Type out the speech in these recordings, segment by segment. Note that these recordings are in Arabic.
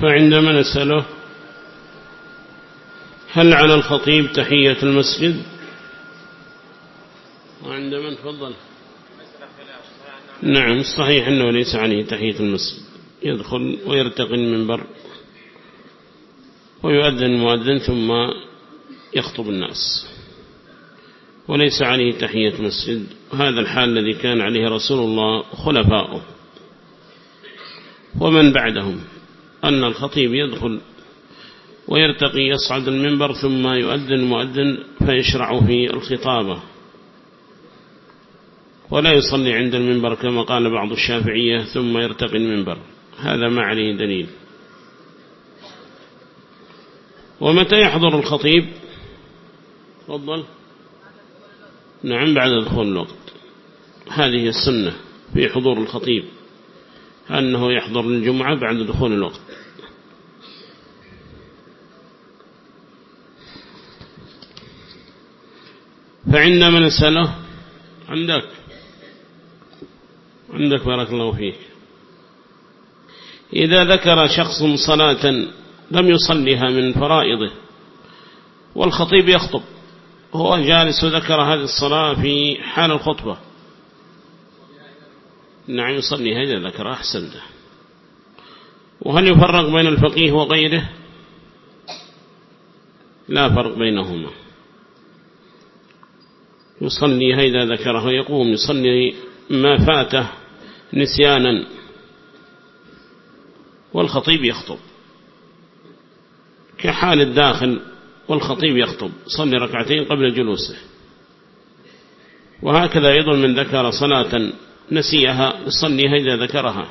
فعندما نسأله هل على الخطيب تحية المسجد، وعندما نفضل نعم الصحيح أنه ليس عليه تحية المسجد، يدخل ويرتقي المنبر ويؤذن المؤذن ثم يخطب الناس، وليس عليه تحية مسجد. هذا الحال الذي كان عليه رسول الله وخلفاؤه ومن بعدهم، أن الخطيب يدخل ويرتقي يصعد المنبر ثم يؤذن المؤذن فيشرع في الخطابة، ولا يصلي عند المنبر كما قال بعض الشافعية ثم يرتقي المنبر، هذا ما عليه دليل. ومتى يحضر الخطيب؟ تفضل. نعم بعد دخول الوقت، هذه السنة في حضور الخطيب أنه يحضر الجمعة بعد دخول الوقت. فعندما نسأله عندك بارك الله فيك، إذا ذكر شخص صلاة لم يصليها من فرائضه والخطيب يخطب، هو جالس وذكر هذه الصلاة في حال الخطبة، نعم يصليها إذا ذكر أحسن. وهل يفرق بين الفقيه وغيره؟ لا فرق بينهما، يصليها إذا ذكره، يقوم يصلي ما فاته نسيانا والخطيب يخطب، كحال الداخل والخطيب يخطب صلي ركعتين قبل جلوسه. وهكذا أيضا من ذكر صلاة نسيها يصليها إذا ذكرها،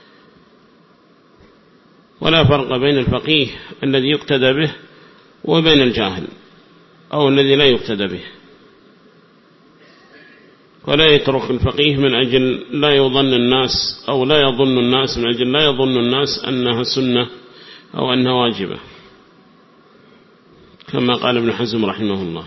ولا فرق بين الفقيه الذي يقتدى به وبين الجاهل أو الذي لا يقتدى به. ولا يترك الفقيه من أجل لا يظن الناس أو لا يظن الناس، من أجل لا يظن الناس أنها سنة أو أنها واجبة، كما قال ابن حزم رحمه الله.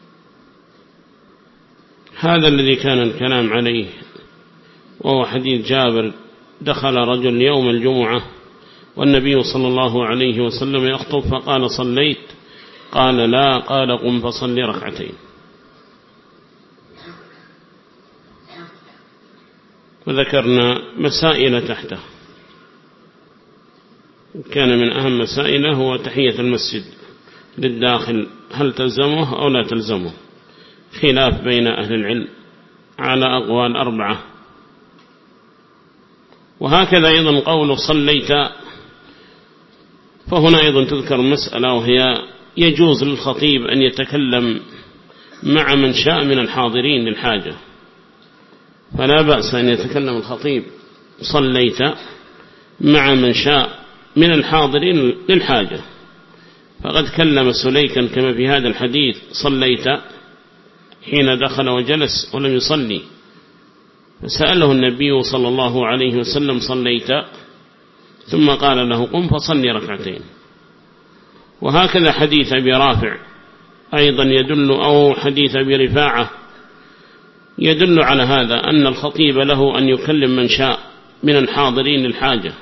هذا الذي كان الكلام عليه، وهو حديث جابر: دخل رجل يوم الجمعة والنبي صلى الله عليه وسلم يخطب فقال: صليت؟ قال: لا. قال: قم فصلي ركعتين. وذكرنا مسائل تحته، كان من أهم مسائله هو تحية المسجد للداخل، هل تلزمه أو لا تلزمه، خلاف بين أهل العلم على أقوال 4. وهكذا أيضا قول صليت، فهنا أيضا تذكر مسألة، وهي يجوز للخطيب أن يتكلم مع من شاء من الحاضرين للحاجة، فلا بأس أن يتكلم الخطيب صليت مع من شاء من الحاضرين للحاجة. فقد كلم سليكا كما في هذا الحديث: صليت؟ حين دخل وجلس ولم يصلي، فسأله النبي صلى الله عليه وسلم: صليت؟ ثم قال له: قم فصلي ركعتين. وهكذا حديث أبي رافع أيضا يدل، أو حديث أبي رفاعة يدل على هذا، أن الخطيب له أن يكلم من شاء من الحاضرين للحاجة،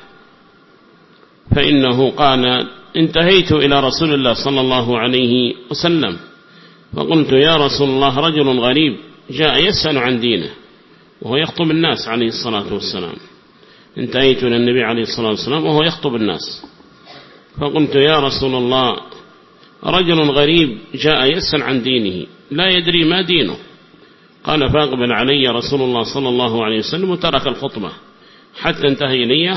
فإنه قال: انتهيت إلى رسول الله صلى الله عليه وسلم فقلت: يا رسول الله، رجل غريب جاء يسأل عن دينه، وهو يخطب الناس عليه الصلاة والسلام. انتهيت إلى النبي عليه الصلاة والسلام وهو يخطب الناس، فقلت: يا رسول الله، رجل غريب جاء يسأل عن دينه لا يدري ما دينه. قال: فأقبل علي رسول الله صلى الله عليه وسلم وترك الخطبة حتى انتهى إليه،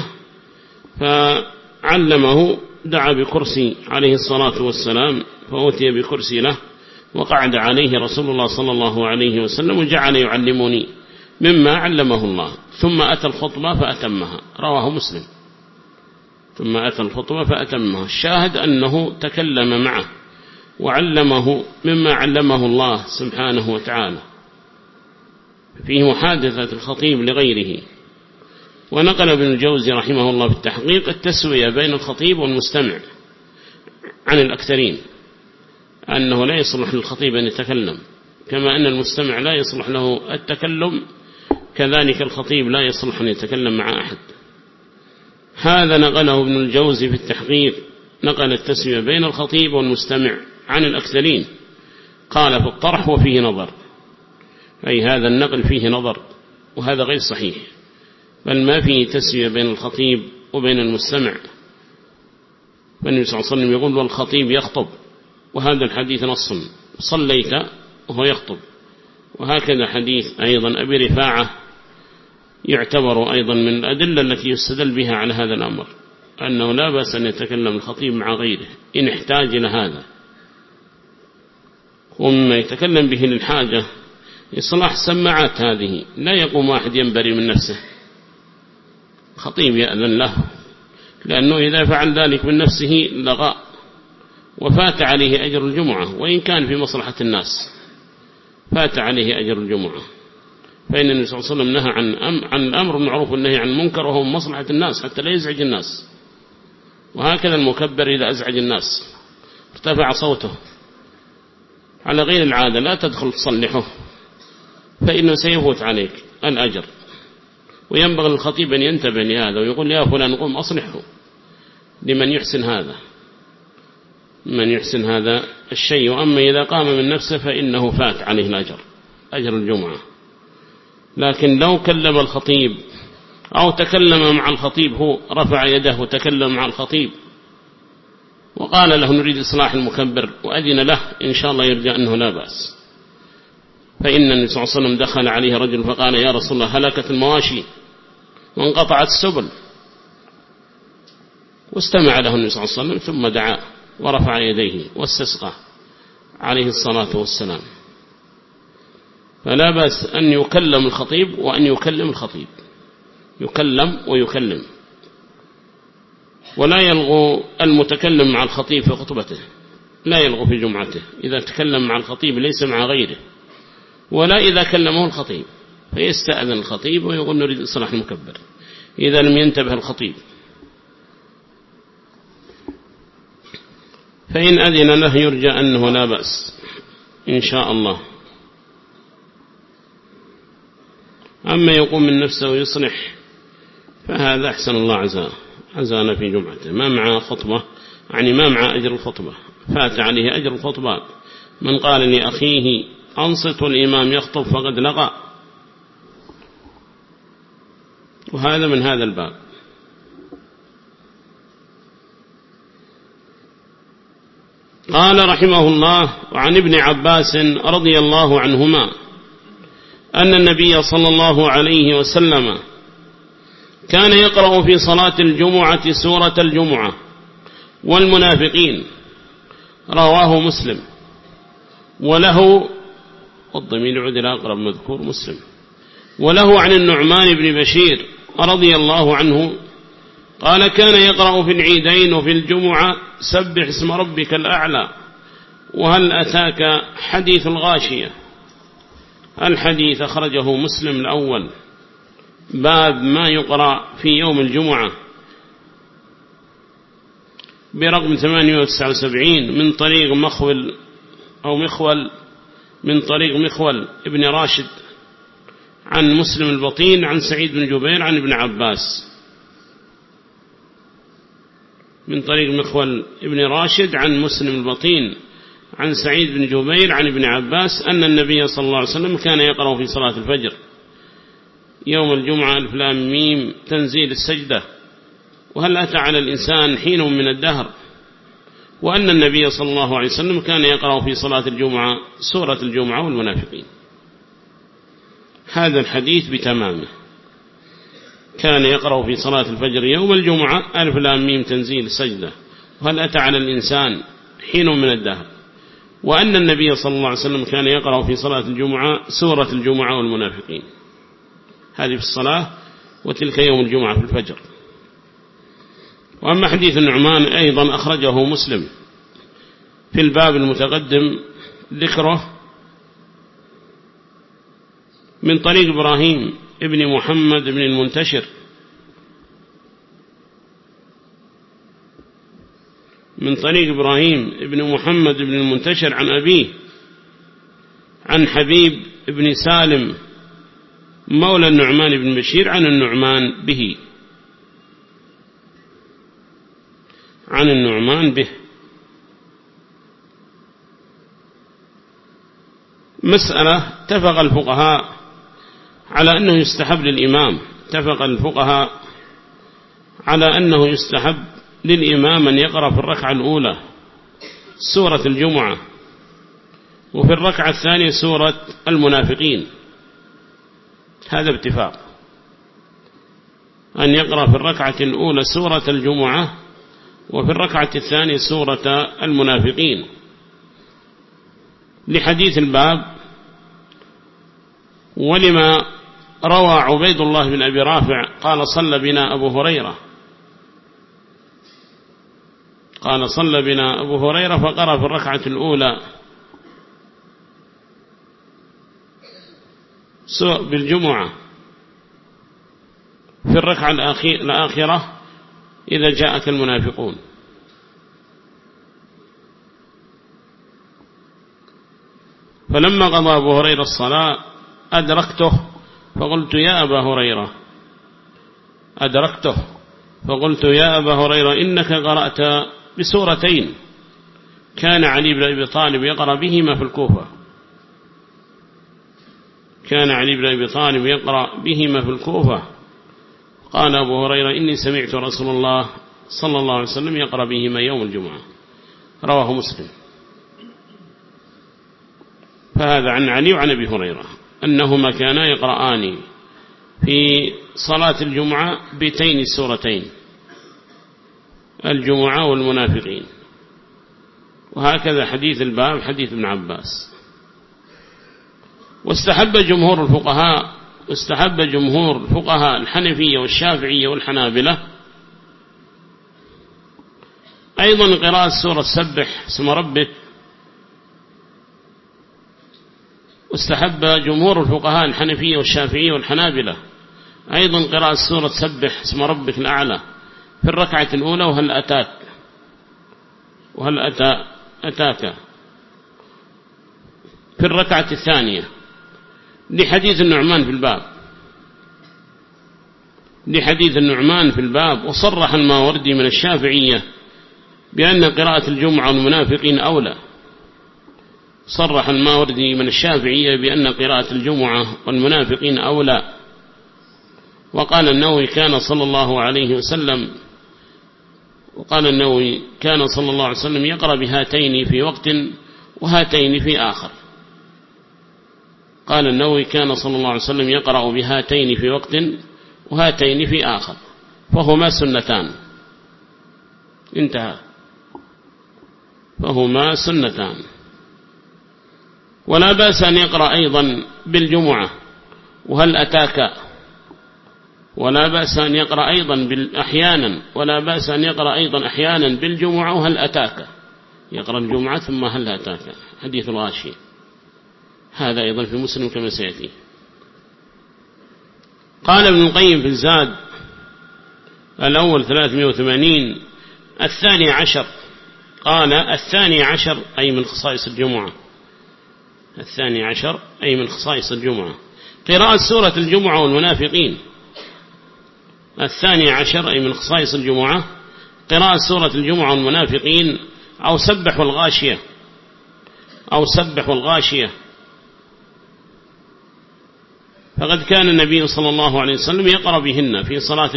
فعلمه، دعا بكرسي عليه الصلاة والسلام، فأتي بكرسي له وقعد عليه رسول الله صلى الله عليه وسلم وجعل يعلمني مما علمه الله، ثم أتى الخطبة فأتمها. رواه مسلم. ثم أتى الخطبة فأتمها. الشاهد أنه تكلم معه وعلمه مما علمه الله سبحانه وتعالى، فيه محادثة الخطيب لغيره. ونقل ابن الجوزي رحمه الله في التحقيق التسوية بين الخطيب والمستمع عن الأكثرين، أنه لا يصلح للخطيب أن يتكلم، كما أن المستمع لا يصلح له التكلم، كذلك الخطيب لا يصلح أن يتكلم مع أحد. هذا نقله ابن الجوزي في التحقيق، نقل التسوية بين الخطيب والمستمع عن الأكثرين، قال في الطرح وفيه نظر، أي هذا النقل فيه نظر، وهذا غير صحيح، بل ما فيه تسوية بين الخطيب وبين المستمع. فالنبي صلى الله عليه وسلم يقول والخطيب يخطب، وهذا الحديث نص صليت وهو يخطب. وهكذا حديث أيضا أبي رفاعة يعتبر أيضا من الأدلة التي يستدل بها على هذا الأمر، أنه لا بأس أن يتكلم الخطيب مع غيره إن احتاج إلى هذا. ومما يتكلم به للحاجة إصلاح السماعات، هذه لا يقوم واحد ينبري من نفسه، خطيب يأذن له، لأنه إذا فعل ذلك من نفسه لغى وفات عليه أجر الجمعة، وإن كان في مصلحة الناس فات عليه أجر الجمعة. فإن النبي صلى الله عليه وسلم نهى عن الأمر بالمعروف والنهي عن المنكر، وهو مصلحة الناس حتى لا يزعج الناس. وهكذا المكبر إذا أزعج الناس ارتفع صوته على غير العادة لا تدخل تصلحه، فإنه سيفوت عليك الأجر. وينبغي للخطيب أن ينتبه لهذا ويقول يا فلان قم أصلحه لمن يحسن هذا، من يحسن هذا الشيء. وأما إذا قام من نفسه فإنه فات عليه الأجر، أجر الجمعة. لكن لو كلم الخطيب أو تكلم مع الخطيب، هو رفع يده وتكلم مع الخطيب وقال له نريد إصلاح المكبر وأذن له، إن شاء الله يرجع أنه لا بأس. فإن النبي صلى الله عليه وسلم دخل عليه رجل فقال يا رسول الله هلكت المواشي وانقطعت السبل، واستمع له النبي صلى الله عليه وسلم ثم دعا ورفع يديه واستسقى عليه الصلاة والسلام. فلا بأس أن يكلم الخطيب وأن يكلم الخطيب، يكلم ويكلم، ولا يلغو المتكلم مع الخطيب في خطبته، لا يلغو في جمعته إذا تكلم مع الخطيب ليس مع غيره، ولا إذا كلمه الخطيب فيستأذن الخطيب ويقول نريد إصلاح المكبر إذا لم ينتبه الخطيب. فإن أذن له يرجى أنه لا بأس إن شاء الله. أما يقوم من نفسه ويصلح فهذا أحسن الله عزانا في جمعته، ما مع خطبة، يعني ما مع أجر الخطبة، فات عليه أجر الخطبة. من قال لأخيه أنصت والإمام يخطب فقد لغى، وهذا من هذا الباب. قال رحمه الله وعن ابن عباس رضي الله عنهما أن النبي صلى الله عليه وسلم كان يقرأ في صلاة الجمعة سورة الجمعة والمنافقين، رواه مسلم. وله والضمير يعود إلى أقرب مذكور مسلم. وله عن النعمان بن بشير رضي الله عنه قال كان يقرأ في العيدين وفي الجمعة سبح اسم ربك الأعلى وهل أتاك حديث الغاشية. الحديث أخرجه مسلم الأول، باب ما يقرأ في يوم الجمعة، برقم 879 من طريق مخول من طريق مخول ابن راشد عن مسلم البطين عن سعيد بن جبير عن ابن عباس. من طريق مخول ابن راشد عن مسلم البطين عن سعيد بن جبير عن ابن عباس أن النبي صلى الله عليه وسلم كان يقرأ في صلاة الفجر يوم الجمعة ألف لام ميم تنزيل السجدة وهل أتى على الإنسان حين من الدهر، وأن النبي صلى الله عليه وسلم كان يقرأ في صلاة الجمعة سورة الجمعة والمنافقين. هذا الحديث بتمامه، كان يقرأ في صلاة الفجر يوم الجمعة ألف لام ميم تنزيل السجدة وهل أتى على الإنسان حين من الدهر، وأن النبي صلى الله عليه وسلم كان يقرأ في صلاة الجمعة سورة الجمعة والمنافقين. هذه في الصلاة، وتلك يوم الجمعة في الفجر. وأما حديث النعمان أيضا أخرجه مسلم في الباب المتقدم ذكره من طريق إبراهيم ابن محمد بن المنتشر من طريق إبراهيم ابن محمد بن المنتشر عن أبيه عن حبيب بن سالم مولى النعمان بن بشير عن النعمان به. عن النعمان به. مسألة اتفق الفقهاء على أنه يستحب للإمام، اتفق الفقهاء على أنه يستحب للإمام أن يقرأ في الركعة الأولى سورة الجمعة، وفي الركعة الثانية سورة المنافقين، هذا باتفاق، أن يقرأ في الركعة الأولى سورة الجمعة وفي الركعة الثانية سورة المنافقين، لحديث الباب، ولما روى عبيد الله بن أبي رافع قال صلى بنا أبو هريرة، قال صلى بنا أبو هريرة فقرأ في الركعة الأولى بالجمعة، في الركعة الآخرة إذا جاءك المنافقون. فلما قضى أبو هريرة الصلاة أدركته فقلت يا أبا هريرة، أدركته فقلت يا أبا هريرة إنك قرأت بسورتين كان علي بن أبي طالب يقرأ بهما في الكوفة، كان علي بن أبي طالب يقرأ بهما في الكوفة. قال أبو هريرة إني سمعت رسول الله صلى الله عليه وسلم يقرأ بهما يوم الجمعة، رواه مسلم. فهذا عن علي وعن أبي هريرة أنهما كانا يقرآن في صلاة الجمعة بتين السورتين، الجمعة والمنافقين. وهكذا حديث الباب حديث ابن عباس. واستحب جمهور الفقهاء الحنفية والشافعية والحنابلة أيضا قراءة سورة سبح اسم ربك. واستحب جمهور الفقهاء الحنفية والشافعية والحنابلة أيضا قراءة سورة سبح اسم ربك الأعلى في الركعة الأولى وهل أتاك في الركعة الثانية، لحديث النعمان في الباب. وصرح الماوردي من الشافعية بأن قراءة الجمعة والمنافقين أولى، صرح الماوردي من الشافعية بأن قراءة الجمعة والمنافقين أولى. وقال النووي كان صلى الله عليه وسلم يقرأ بهاتين في وقت وهاتين في آخر. قال النووي كان صلى الله عليه وسلم يقرأ بهاتين في وقت وهاتين في آخر، فهما سنتان، انتهى، فهما سنتان. ولا بأس أن يقرأ أيضا بالجمعة وهل أتاك، ولا بأس أن يقرأ أيضا أحيانا بالجمعة وهل أتاك، يقرأ الجمعة ثم هل أتاك، حديث الغاشية، هذا أيضا في مسلم كما سيأتي. قال ابن القيم في الزاد الأول 380 الثاني عشر، قال الثاني عشر أي من خصائص الجمعة قراءة سورة الجمعة والمنافقين. الثاني عشر أي من خصائص الجمعة قراءة سورة الجمعة والمنافقين أو سبح الغاشية. فقد كان النبي صلى الله عليه وسلم يقرأ بهن في صلاة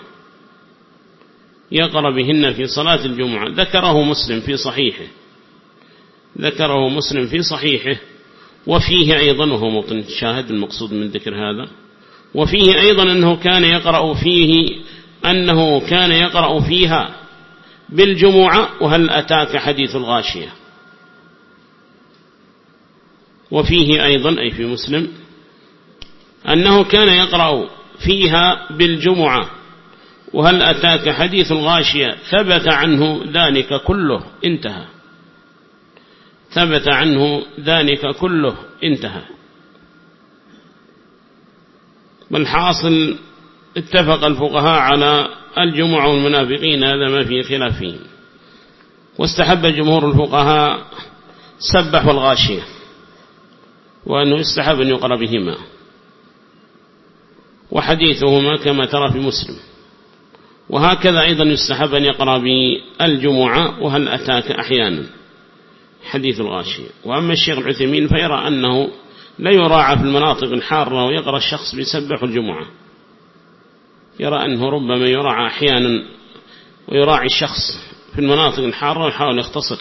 الجمعة، ذكره مسلم في صحيحه. وفيه أيضا، وهو موطن شاهد المقصود من ذكر هذا، وفيه أيضا أنه كان يقرأ فيها بالجمعة وهل أتاك حديث الغاشية. وفيه أيضا أي في مسلم أنه كان يقرأ فيها بالجمعة وهل أتاك حديث الغاشية، ثبت عنه ذلك كله انتهى. والحاصل اتفق الفقهاء على الجمعة والمنافقين، هذا ما فيه خلاف فيه. واستحب جمهور الفقهاء سبح والغاشية، وأنه يستحب أن يقرأ بهما، وحديثهما كما ترى في مسلم. وهكذا أيضا يستحب أن يقرأ بالجمعة وهل أتاك أحيانا حديث الغاشية. وأما الشيخ العثيمين فيرى أنه لا يراعى في المناطق الحارة ويقرأ الشخص بيسبح الجمعة، يرى أنه ربما يراعى أحيانا ويراعي الشخص في المناطق الحارة ويحاول يختصر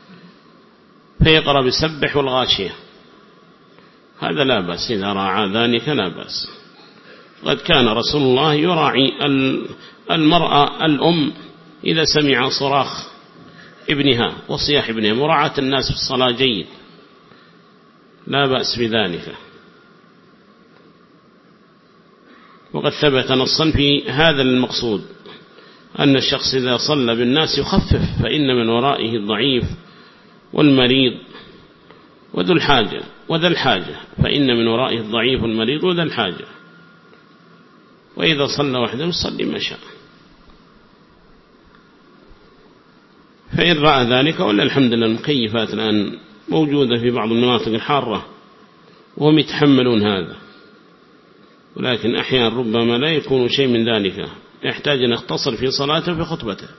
فيقرأ بسبح والغاشية، هذا لا بأس، إذا راعى ذلك لا بأس. قد كان رسول الله يراعي المرأة الأم إذا سمع صراخ ابنها وصياح ابنها، مراعاة الناس في الصلاة جيد، لا بأس بذلك. وقد ثبت نصا في هذا المقصود أن الشخص إذا صلى بالناس يخفف، فإن من ورائه الضعيف والمريض وذا الحاجة، فإن من ورائه الضعيف والمريض وذا الحاجة. وإذا صلى وحده يصلي ما شاء. فإن رأى ذلك، ولا الحمد لله المكيفات الآن موجودة في بعض المناطق الحارة وهم يتحملون هذا، ولكن أحيانا ربما لا يكون شيء من ذلك، يحتاج أن يختصر في صلاته وفي خطبته.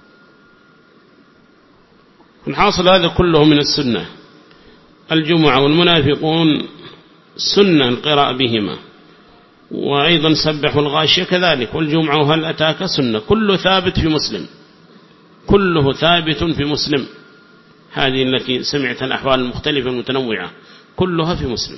الحاصل هذا كله من السنة. الجمعة والمنافقون سنة القراءة بهما، وأيضا سبحوا الغاشية كذلك، والجمعة وهل أتاك سنة، كله ثابت في مسلم، كله ثابت في مسلم. هذه التي سمعت الأحوال المختلفة المتنوعة كلها في مسلم.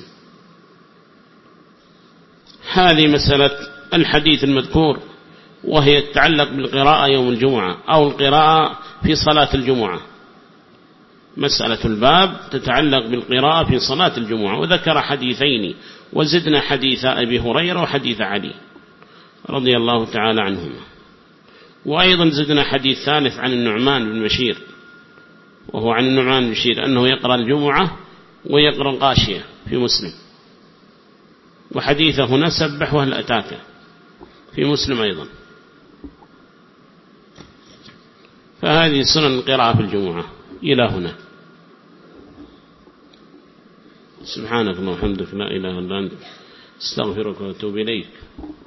هذه مسألة الحديث المذكور، وهي تتعلق بالقراءة يوم الجمعة أو القراءة في صلاة الجمعة. مسألة الباب تتعلق بالقراءة في صلاة الجمعة، وذكر حديثين وزدنا حديث أبي هريرة وحديث علي رضي الله تعالى عنهما، وأيضا زدنا حديث ثالث عن النعمان بن بشير، وهو عن النعمان بن بشير أنه يقرأ الجمعة ويقرأ الغاشية في مسلم، وحديث هنا سبح وهل أتاك في مسلم أيضا. فهذه سنن القراءة في الجمعة إلى هنا. سبحانك اللهم وبحمدك لا إله إلا أنت استغفرك وأتوب إليك.